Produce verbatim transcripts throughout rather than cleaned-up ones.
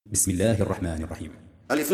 بسم الله الرحمن الرحيم. ألف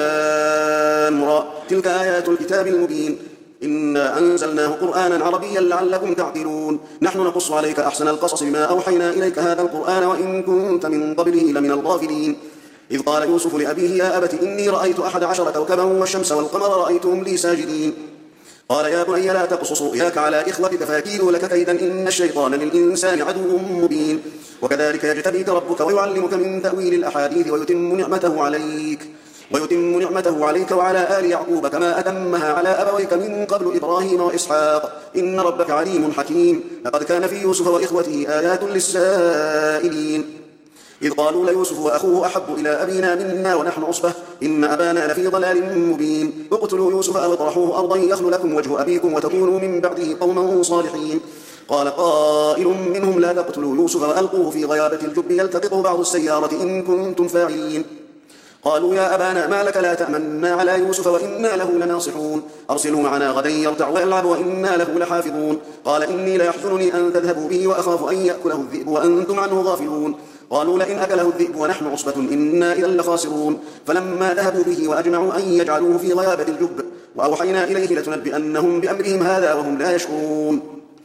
لام را تلك آيات الكتاب المبين إنا أنزلناه قرآنا عربيا لعلكم تعقلون نحن نقص عليك أحسن القصص بما أوحينا إليك هذا القرآن وإن كنت من قبله لمن الغافلين إذ قال يوسف لأبيه يا أبت إني رأيت أحد عشر كوكبا والشمس والقمر رأيتهم لي ساجدين قال يا بني لا تقصص رؤياك على إخوتك فيكيدوا لك كيدا إن الشيطان للإنسان عدو مبين وكذلك يجتبيك ربك ويعلمك من تأويل الأحاديث ويتم نعمته عليك ويتم نعمته عليك وعلى آل يعقوب كما أتمها على أبويك من قبل إبراهيم وإسحاق إن ربك عليم حكيم لقد كان في يوسف وإخوته آيات للسائلين إذ قالوا ليوسف وأخوه أحب إلى أبينا منا ونحن عصبة إن أبانا لفي ضلال مبين اقتلوا يوسف أو اطرحوه أرضا يخل لكم وجه أبيكم وتكونوا من بعده قوما صالحين قال قائل منهم لا تقتلوا يوسف وألقوه في غيابة الجب يلتقطه بعض السيارة إن كنتم فاعلين قالوا يا أبانا ما لك لا تأمنا على يوسف وإنا له لناصحون أرسلوا معنا غدا يرتع ويلعب وإنا له لحافظون قال إني ليحزنني أن تذهبوا به وأخاف أن يأكله الذئب وأنتم عنه غافلون قالوا لئن أكله الذئب ونحن عصبة إنا إذا لخاسرون فلما ذهبوا به وأجمعوا أن يجعلوه في غيابة الجب وأوحينا إليه لتنبئنهم بأمرهم هذا وهم لا يشعرون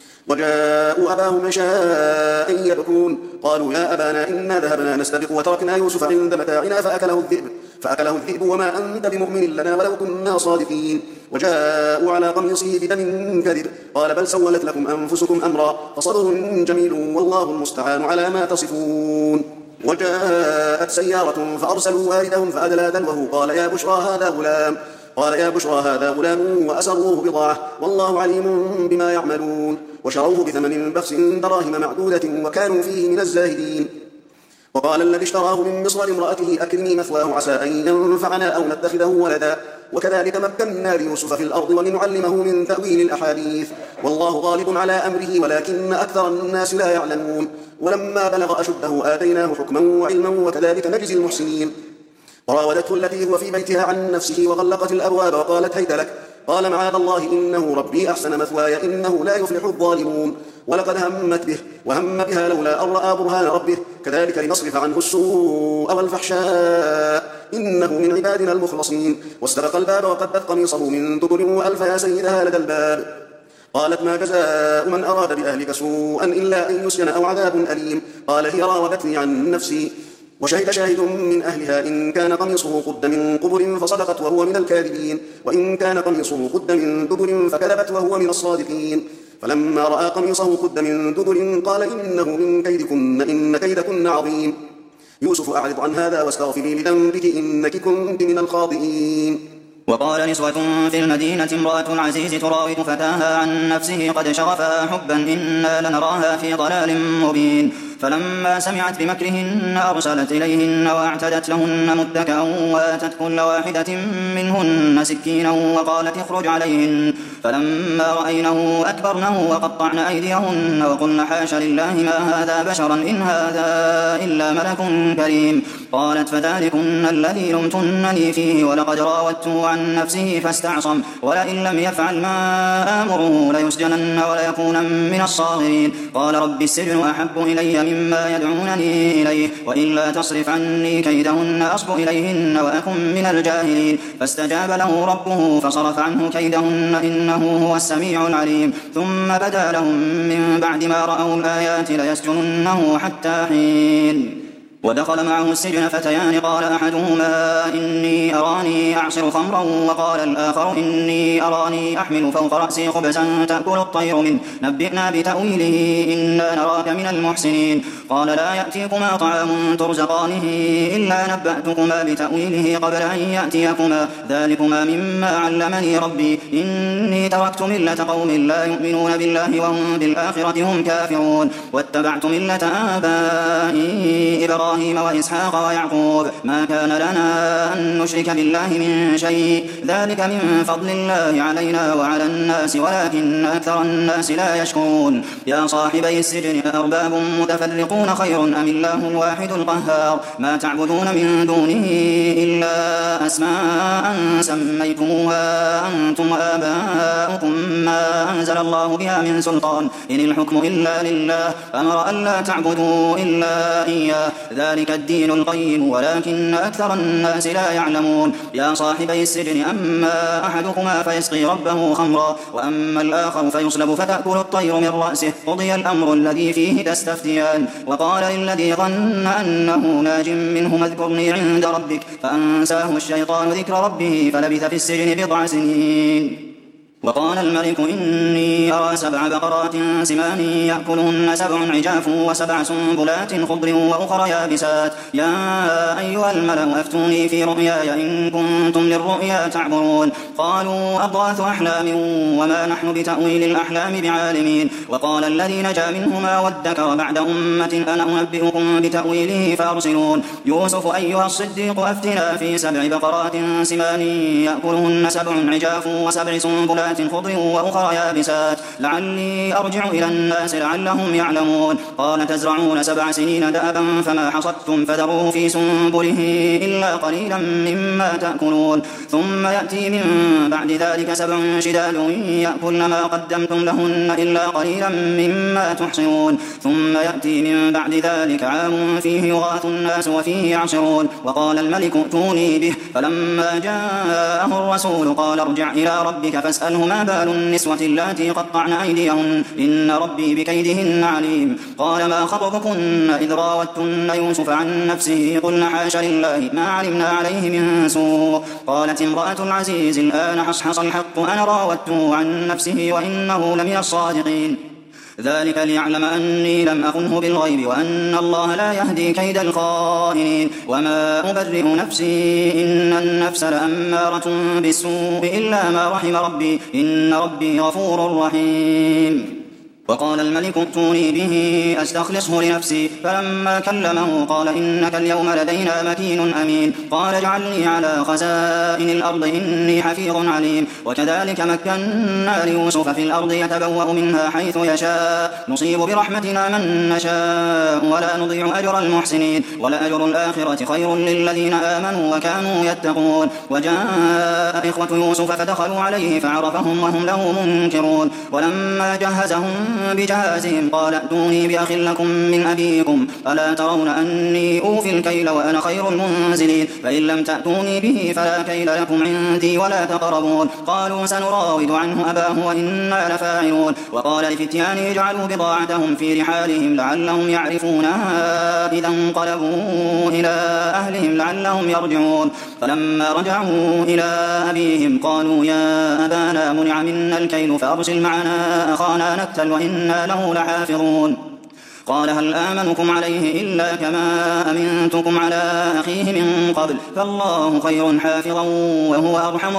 وجاءوا أباهم عشاء يبكون قالوا يا أبانا إنا ذهبنا نستبق وتركنا يوسف عند متاعنا فأكله الذئب فأكله الذئب وما أنت بمؤمن لنا ولو كنا صادقين وجاءوا على قميصه بدم كذب قال بل سولت لكم أنفسكم أمرا فصبر جميل والله المستعان على ما تصفون وجاءت سيارة فأرسلوا واردهم فأدلى دلوه قال يا بشرى هذا غلام قال يا بشرى هذا غلام وأسروه بضاعة والله عليم بما يعملون وشروه بثمن بخس دراهم معدودة وكانوا فيه من الزاهدين وقال الذي اشتراه من مصر لامرأته أكرمي مثواه عسى أن ينفعنا أو نتخذه ولدا وكذلك مكنا ليوسف في الأرض ولنعلمه من تأويل الأحاديث والله غالب على أمره ولكن أكثر الناس لا يعلمون ولما بلغ أشده آتيناه حكما وعلما وكذلك نجزي المحسنين وراودته التي هو في بيتها عن نفسه وغلقت الأبواب وقالت هيت لك قال معاذ الله إنه ربي أحسن مثواي إنه لا يفلح الظالمون ولقد همت به وهم بها لولا أن رأى برهان ربه كذلك لنصرف عنه السوء والفحشاء إنه من عبادنا المخلصين واستبق الباب وقدت قميصه من دبر وألف يا سيدها لدى الباب قالت ما جزاء من أراد بأهلك سوءا إلا أن يسجن أو عذاب أليم قال هي راودتني عن نفسي وشهد شاهد من أهلها إن كان قميصه قد من قبل فصدقت وهو من الكاذبين وإن كان قميصه قد من دبر فكذبت وهو من الصادقين فلما رأى قميصه قد من دبر قال إنه من كيدكن إن كيدكن عظيم يوسف أعرض عن هذا واستغفري لذنبك إنك كنت من الخاطئين وقال نسوة في المدينة امرأة العزيز تراود فتاها عن نفسه قد شغفها حبا إنا لنراها في ضلال مبين فلما سمعت بمكرهن أرسلت إليهن وأعتدت لهن متكئا وآتت كل واحدة منهن سكينا وقالت اخرج عليهن فلما رأينه أكبرنه وقطعن أيديهن وقلن حاش لله ما هذا بشرا إن هذا إلا ملك كريم قالت فذلكن الذي لمتنني فيه ولقد راودته عن نفسه فاستعصم ولئن لم يفعل ما آمره ليسجنن وليكون من الصاغرين قال رب السجن أحب إلي مما يدعونني إليه وإلا تصرف عني كيدهن أصب إليهن وأكن من الجاهلين فاستجاب له ربه فصرف عنه كيدهن إنه هو السميع العليم ثم بدا لهم من بعد ما رأوا الآيات ليسجننه حتى حين ودخل معه السجن فتيان قال أحدهما إني أراني أعصر خمرا وقال الآخر إني أراني أحمل فوق رأسي خبزا تأكل الطير منه نبئنا بتأويله إنا نراك من المحسنين قال لا يأتيكما طعام ترزقانه إلا نبأتكما بتأويله قبل أن يأتيكما ذلكما مما علمني ربي إني تركت ملة قوم لا يؤمنون بالله وهم بالآخرة هم كافرون واتبعت ملة آبائي إبراهيم إبراهيم وإسحاق ويعقوب ما كان لنا أن نشرك بالله من شيء ذلك من فضل الله علينا وعلى الناس ولكن أكثر الناس لا يشكرون يا صاحبي السجن أأرباب متفرقون خير أم الله الواحد القهار ما تعبدون من دونه إلا أسماء سميتموها أنتم وآباؤكم ما أنزل الله بها من سلطان إن الحكم إلا لله أمر أن لا تعبدوا إلا إياه ذلك الدين القيم ولكن أكثر الناس لا يعلمون يا صاحبي السجن أما أحدكما فيسقي ربه خمرا وأما الآخر فيصلب فتأكل الطير من رأسه قضي الأمر الذي فيه تستفتيان وقال للذي ظن أنه ناج منهما اذكرني عند ربك فأنساه الشيطان ذكر ربه فلبث في السجن بضع سنين وقال الملك إني أرى سبع بقرات سمان يأكلهن سبع عجاف وسبع سنبلات خضر وأخر يابسات يا أيها الملأ أفتوني في رؤياي إن كنتم للرؤيا تعبرون قالوا أضغاث أحلام وما نحن بتأويل الأحلام بعالمين وقال الذي نجا منهما وادكر بعد أمة أنا أنبئكم بتأويله فأرسلون يوسف أيها الصديق أفتنا في سبع بقرات سمان يأكلهن سبع عجاف وسبع سنبلات خضر وأخرى يابسات لعلي أرجع إلى الناس لعلهم يعلمون قال تزرعون سبع سنين دأبا فما حصدتم فذروه في سنبله إلا قليلا مما تأكلون ثم يأتي من بعد ذلك سبع شداد يأكلن ما قدمتم لهن إلا قليلا مما تحصنون ثم يأتي من بعد ذلك عام فيه يغاث الناس وفيه يعصرون وقال الملك ائتوني به فلما جاءه الرسول قال ارجع إلى ربك فاسأله ما بال النسوة اللاتي قطعن أيديهن إن ربي بكيدهن عليم قال ما خطبكن إذ راوتن يوسف عن نفسه قلن حاش لله ما علمنا عليه من سوء قالت امرأة العزيز الآن حصحص الحق أنا راودته عن نفسه وإنه لمن الصادقين ذلك ليعلم أني لم أخنه بالغيب وأن الله لا يهدي كيد الخائنين وما أبرئ نفسي إن النفس لأمارة بالسوء إلا ما رحم ربي إن ربي غفور رحيم وقال الملك ائتوني به أستخلصه لنفسي فلما كلمه قال إنك اليوم لدينا مكين أمين قال اجعلني على خزائن الأرض إني حفيظ عليم وكذلك مكنا ليوسف في الأرض يتبوأ منها حيث يشاء نصيب برحمتنا من نشاء ولا نضيع أجر المحسنين ولأجر الآخرة خير للذين آمنوا وكانوا يتقون وجاء إخوة يوسف فدخلوا عليه فعرفهم وهم له منكرون ولما جهزهم بجهازهم قال ائتوني بأخ لكم من أبيكم ألا ترون أني أوفي الكيل وأنا خير المنزلين فإن لم تأتوني به فلا كيل لكم عندي ولا تقربون قالوا سنراود عنه أباه وإنا لفاعلون وقال لفتيانه اجعلوا بضاعتهم في رحالهم لعلهم يعرفونها إذا انقلبوا إلى أهلهم لعلهم يرجعون فلما رجعوا إلى أبيهم قالوا يا أبانا منع منا الكيل فأرسل معنا أخانا نكتل وإنا له لحافظون قال هل آمنكم عليه إلا كما أمنتكم على أخيه من قبل فالله خير حافظا وهو أرحم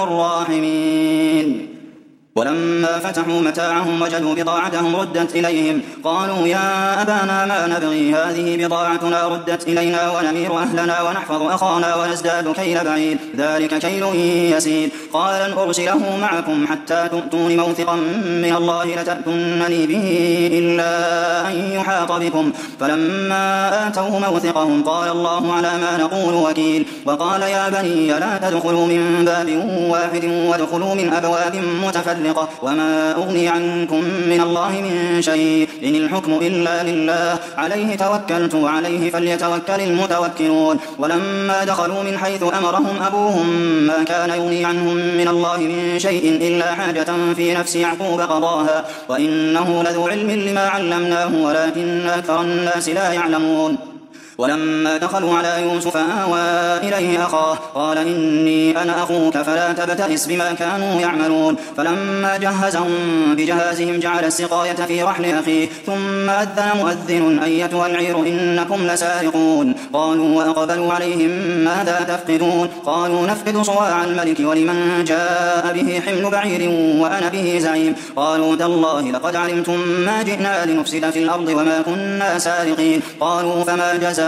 الراحمين ولما فتحوا متاعهم وجدوا بضاعتهم ردت إليهم قالوا يا أبانا ما نبغي هذه بضاعتنا ردت إلينا ونمير أهلنا ونحفظ أخانا ونزداد كيل بعيد ذلك كيل يسير قال لن أرسله معكم حتى تؤتون موثقا من الله لتأتونني به إلا أن يحاط بكم فلما آتوه موثقهم قال الله على ما نقول وكيل وقال يا بني لا تدخلوا من باب واحد وادخلوا من أبواب متفرقة وما أغني عنكم من الله من شيء إن الحكم إلا لله عليه توكلت وعليه فليتوكل المتوكلون ولما دخلوا من حيث أمرهم أبوهم ما كان يغني عنهم من الله من شيء إلا حاجة في نفس يعقوب قضاها وإنه لذو علم لما علمناه ولكن أكثر الناس لا يعلمون ولما دخلوا على يوسف آوى إليه أخاه قال إني أنا أخوك فلا تبتئس بما كانوا يعملون فلما جهزهم بجهازهم جعل السقاية في رحل أخيه ثم أذن مؤذن أيتها العير إنكم لسارقون قالوا وأقبلوا عليهم ماذا تفقدون قالوا نفقد صواع الملك ولمن جاء به حمل بعير وأنا به زعيم قالوا تالله لقد علمتم ما جئنا لنفسد في الأرض وما كنا سارقين قالوا فما جزاؤه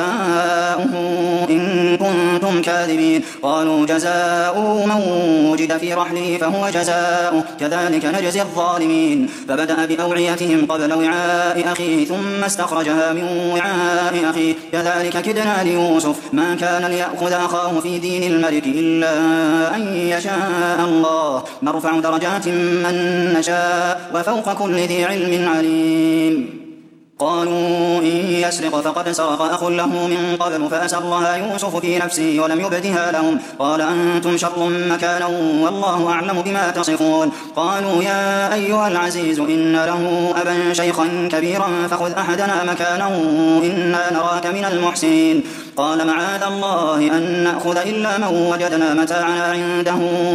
إن كنتم كاذبين قالوا جزاء من وجد في رحله فهو جزاؤه كذلك نجزي الظالمين فبدأ بأوعيتهم قبل وعاء أخيه ثم استخرجها من وعاء أخيه كذلك كدنا ليوسف ما كان ليأخذ أخاه في دين الملك إلا أن يشاء الله نرفع درجات من نشاء وفوق كل ذي علم عليم قالوا إن يسرق فقد سرق أخ له من قبل فأسرها يوسف في نفسه ولم يبدها لهم قال أنتم شر مكانا والله أعلم بما تصفون قالوا يا أيها العزيز إن له أبا شيخا كبيرا فخذ أحدنا مكانه إنا نراك من المحسنين قال معاذ الله أن نأخذ إلا من وجدنا متاعنا عنده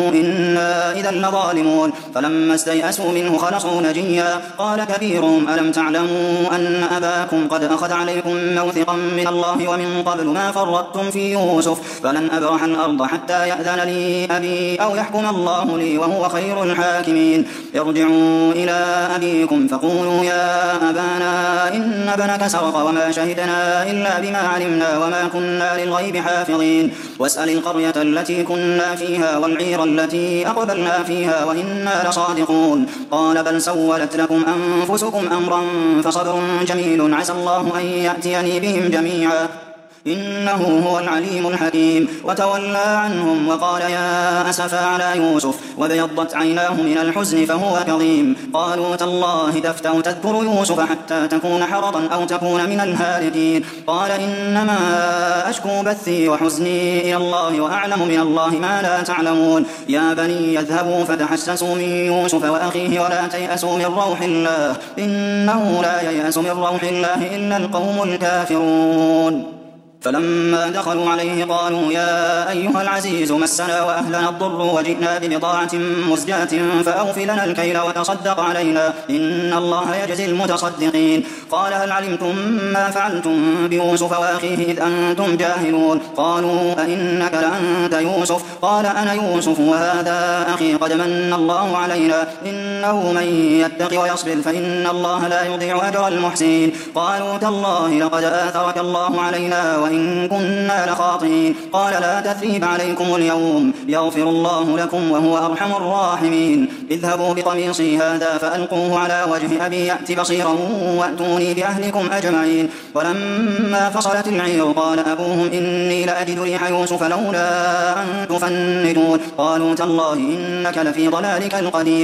إنا إذا لظالمون فلما استيئسوا منه خلصوا نجيا قال كبيرهم ألم تعلموا أن أباكم قد أخذ عليكم موثقا من الله ومن قبل ما فرطتم في يوسف فلن أبرح الأرض حتى يأذن لي أبي أو يحكم الله لي وهو خير الحاكمين ارجعوا إلى أبيكم فقولوا يا أبانا إن ابنك سرق وما شهدنا إلا بما علمنا وما كنا للغيب حافظين واسأل القرية التي كنا فيها والعير التي أقبلنا فيها وإنا لصادقون قال بل سولت لكم أنفسكم أمرا فصبر جميل عسى الله أن يأتيني بهم جميعا إنه هو العليم الحكيم وتولى عنهم وقال يا أسفا على يوسف وابيضت عيناه من الحزن فهو كظيم قالوا تالله تفتأ تذكر يوسف حتى تكون حرضا أو تكون من الهالكين قال إنما أشكو بثي وحزني إلى الله وأعلم من الله ما لا تعلمون يا بني يذهبوا فتحسسوا من يوسف وأخيه ولا تيأسوا من روح الله إنه لا ييأس من روح الله إلا القوم الكافرون فلما دخلوا عليه قالوا يا أيها العزيز مسنا وأهلنا الضر وجئنا ببضاعة مزجاة فأوف لنا الكيل وتصدق علينا إن الله يجزي المتصدقين قال هل علمتم ما فعلتم بيوسف وأخيه إذ أنتم جاهلون قالوا أئنك لأنت يوسف قال أنا يوسف وهذا أخي قد من الله علينا إنه من يتق ويصبر فإن الله لا يضيع أجر المحسنين قالوا تالله لقد آثرك الله علينا وإن كنا لخاطئين قال لا تثريب عليكم اليوم يغفر الله لكم وهو أرحم الراحمين اذهبوا بقميصي هذا فألقوه على وجه أبي يأت بصيرا وأتوني بأهلكم أجمعين ولما فصلت العير قال أبوهم إني لأجد ريح يوسف لولا أن تفندون قالوا تالله إنك لفي ضلالك القديم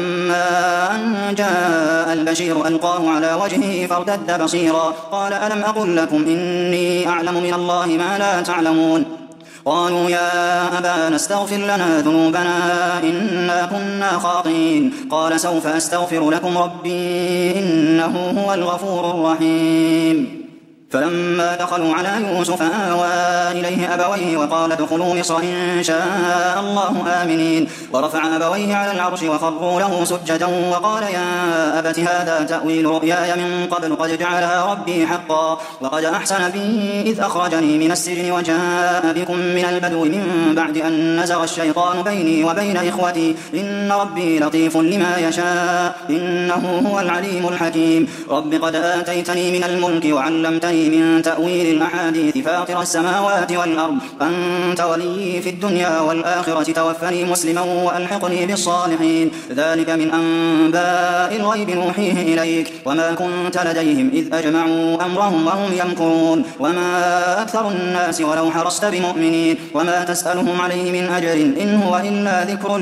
فلما أن جاء البشير ألقاه على وجهه فارتد بصيرا قال ألم أقل لكم إني أعلم من الله ما لا تعلمون قالوا يا أبانا استغفر لنا ذنوبنا إنا كنا خاطئين قال سوف أستغفر لكم ربي إنه هو الغفور الرحيم فلما دخلوا على يوسف آوى إليه أبويه وقال ادخلوا مصر إن شاء الله آمنين ورفع أبويه على العرش وخروا له سجدا وقال يا أبت هذا تأويل رؤياي من قبل قد جعلها ربي حقا وقد أحسن بي إذ أخرجني من السجن وجاء بكم من البدو من بعد أن نزغ الشيطان بيني وبين إخوتي إن ربي لطيف لما يشاء إنه هو العليم الحكيم رب قد آتيتني من الملك وعلمتني من تأويل الأحاديث فاطر السماوات والأرض أنت ولي في الدنيا والآخرة توفني مسلما وألحقني بالصالحين ذلك من أنباء الغيب نوحيه إليك وما كنت لديهم إذ أجمعوا أمرهم وهم يمكرون وما أكثر الناس ولو حرصت بمؤمنين وما تسألهم عليه من أجر إن هو إلا ذكر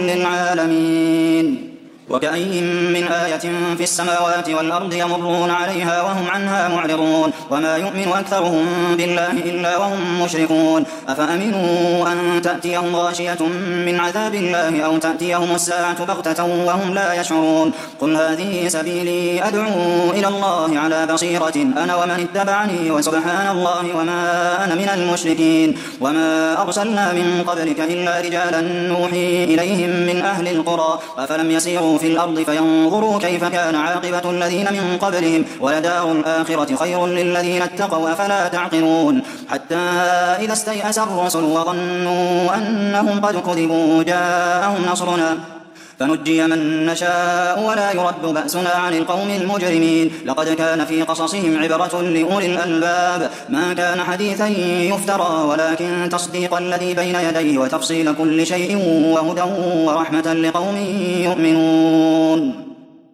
للعالمين وكأي من آية في السماوات والأرض يمرون عليها وهم عنها معرضون وما يؤمن أكثرهم بالله إلا وهم مشركون أفأمنوا أن تأتيهم غاشية من عذاب الله أو تأتيهم الساعة بغتة وهم لا يشعرون قل هذه سبيلي أدعو إلى الله على بصيرة أنا ومن اتبعني وسبحان الله وما أنا من المشركين وما أرسلنا من قبلك إلا رجالا نوحي إليهم من أهل القرى أفلم يسيروا في الأرض فينظروا كيف كان عاقبة الذين من قبلهم ولدار الآخرة خير للذين اتقوا أفلا تعقلون حتى إذا استيأس الرسل وظنوا أنهم قد كذبوا جاءهم نصرنا فنجي من نشاء ولا يرد بأسنا عن القوم المجرمين لقد كان في قصصهم عبرة لأولي الألباب ما كان حديثا يفترى ولكن تصديق الذي بين يديه وتفصيل كل شيء وهدى ورحمة لقوم يؤمنون